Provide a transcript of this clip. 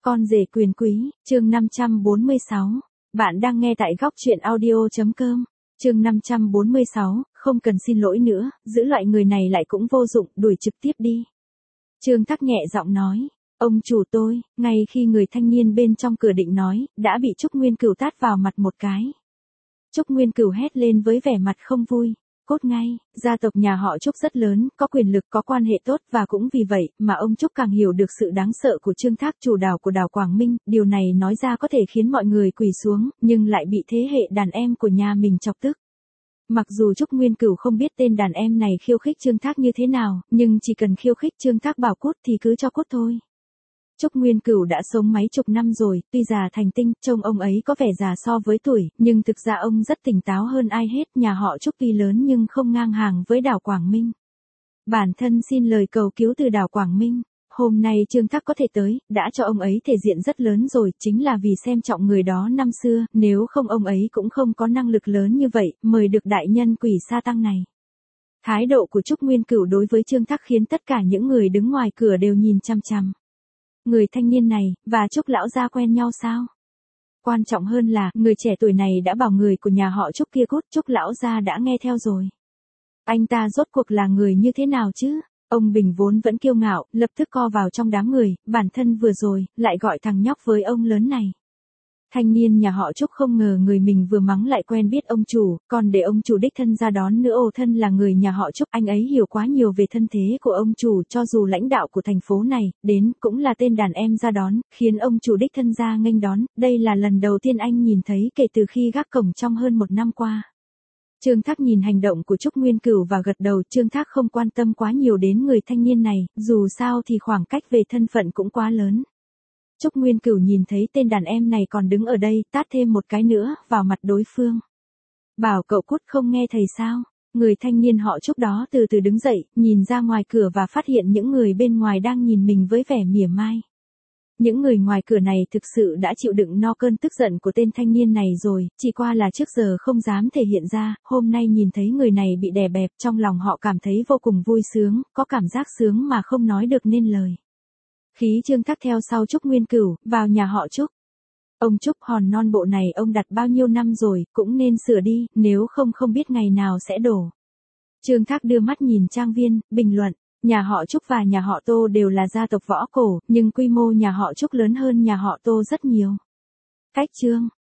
Con rể quyền quý, chương 546. Bạn đang nghe tại góc truyện audio.com. Chương 546, không cần xin lỗi nữa, giữ loại người này lại cũng vô dụng, đuổi trực tiếp đi. Trương Thác nhẹ giọng nói, ông chủ tôi, ngay khi người thanh niên bên trong cửa định nói, đã bị Trúc Nguyên Cửu tát vào mặt một cái. Trúc Nguyên Cửu hét lên với vẻ mặt không vui. Cốt ngay, gia tộc nhà họ Trúc rất lớn, có quyền lực, có quan hệ tốt và cũng vì vậy mà ông Trúc càng hiểu được sự đáng sợ của Trương Thác, chủ đảo của đảo Quảng Minh. Điều này nói ra có thể khiến mọi người quỳ xuống, nhưng lại bị thế hệ đàn em của nhà mình chọc tức. Mặc dù Trúc Nguyên Cửu không biết tên đàn em này khiêu khích Trương Thác như thế nào, nhưng chỉ cần khiêu khích Trương Thác bảo cút thì cứ cho cút thôi. Trúc Nguyên Cửu đã sống mấy chục năm rồi, tuy già thành tinh, trông ông ấy có vẻ già so với tuổi, nhưng thực ra ông rất tỉnh táo hơn ai hết. Nhà họ Trúc tuy lớn nhưng không ngang hàng với đảo Quảng Minh. Bản thân xin lời cầu cứu từ đảo Quảng Minh. Hôm nay Trương Thác có thể tới, đã cho ông ấy thể diện rất lớn rồi, chính là vì xem trọng người đó năm xưa, nếu không ông ấy cũng không có năng lực lớn như vậy, mời được đại nhân Quỷ Sa Tăng này. Thái độ của Trúc Nguyên Cửu đối với Trương Thác khiến tất cả những người đứng ngoài cửa đều nhìn chăm chăm. Người thanh niên này, và Trúc lão gia quen nhau sao? Quan trọng hơn là, người trẻ tuổi này đã bảo người của nhà họ Trúc kia cút, Trúc lão gia đã nghe theo rồi. Anh ta rốt cuộc là người như thế nào chứ? Ông Bình vốn vẫn kiêu ngạo, lập tức co vào trong đám người, bản thân vừa rồi, lại gọi thằng nhóc với ông lớn này. Thanh niên nhà họ Trúc không ngờ người mình vừa mắng lại quen biết ông chủ, còn để ông chủ đích thân ra đón nữa. Ồ, thân là người nhà họ Trúc, anh ấy hiểu quá nhiều về thân thế của ông chủ, cho dù lãnh đạo của thành phố này, đến, cũng là tên đàn em ra đón, khiến ông chủ đích thân ra nghênh đón. Đây là lần đầu tiên anh nhìn thấy kể từ khi gác cổng trong hơn một năm qua. Trương Thác nhìn hành động của Trúc Nguyên Cửu và gật đầu. Trương Thác không quan tâm quá nhiều đến người thanh niên này, dù sao thì khoảng cách về thân phận cũng quá lớn. Trúc Nguyên Cửu nhìn thấy tên đàn em này còn đứng ở đây, tát thêm một cái nữa, vào mặt đối phương. Bảo cậu cút, không nghe thầy sao? Người thanh niên họ Trúc đó từ từ đứng dậy, nhìn ra ngoài cửa và phát hiện những người bên ngoài đang nhìn mình với vẻ mỉa mai. Những người ngoài cửa này thực sự đã chịu đựng no cơn tức giận của tên thanh niên này rồi, chỉ qua là trước giờ không dám thể hiện ra, hôm nay nhìn thấy người này bị đè bẹp, trong lòng họ cảm thấy vô cùng vui sướng, có cảm giác sướng mà không nói được nên lời. Khí Trương Thác theo sau Trúc Nguyên Cửu, vào nhà họ Trúc. Ông Trúc hòn non bộ này ông đặt bao nhiêu năm rồi, cũng nên sửa đi, nếu không không biết ngày nào sẽ đổ. Trương Thác đưa mắt nhìn trang viên, bình luận, nhà họ Trúc và nhà họ Tô đều là gia tộc võ cổ, nhưng quy mô nhà họ Trúc lớn hơn nhà họ Tô rất nhiều. Cách Trương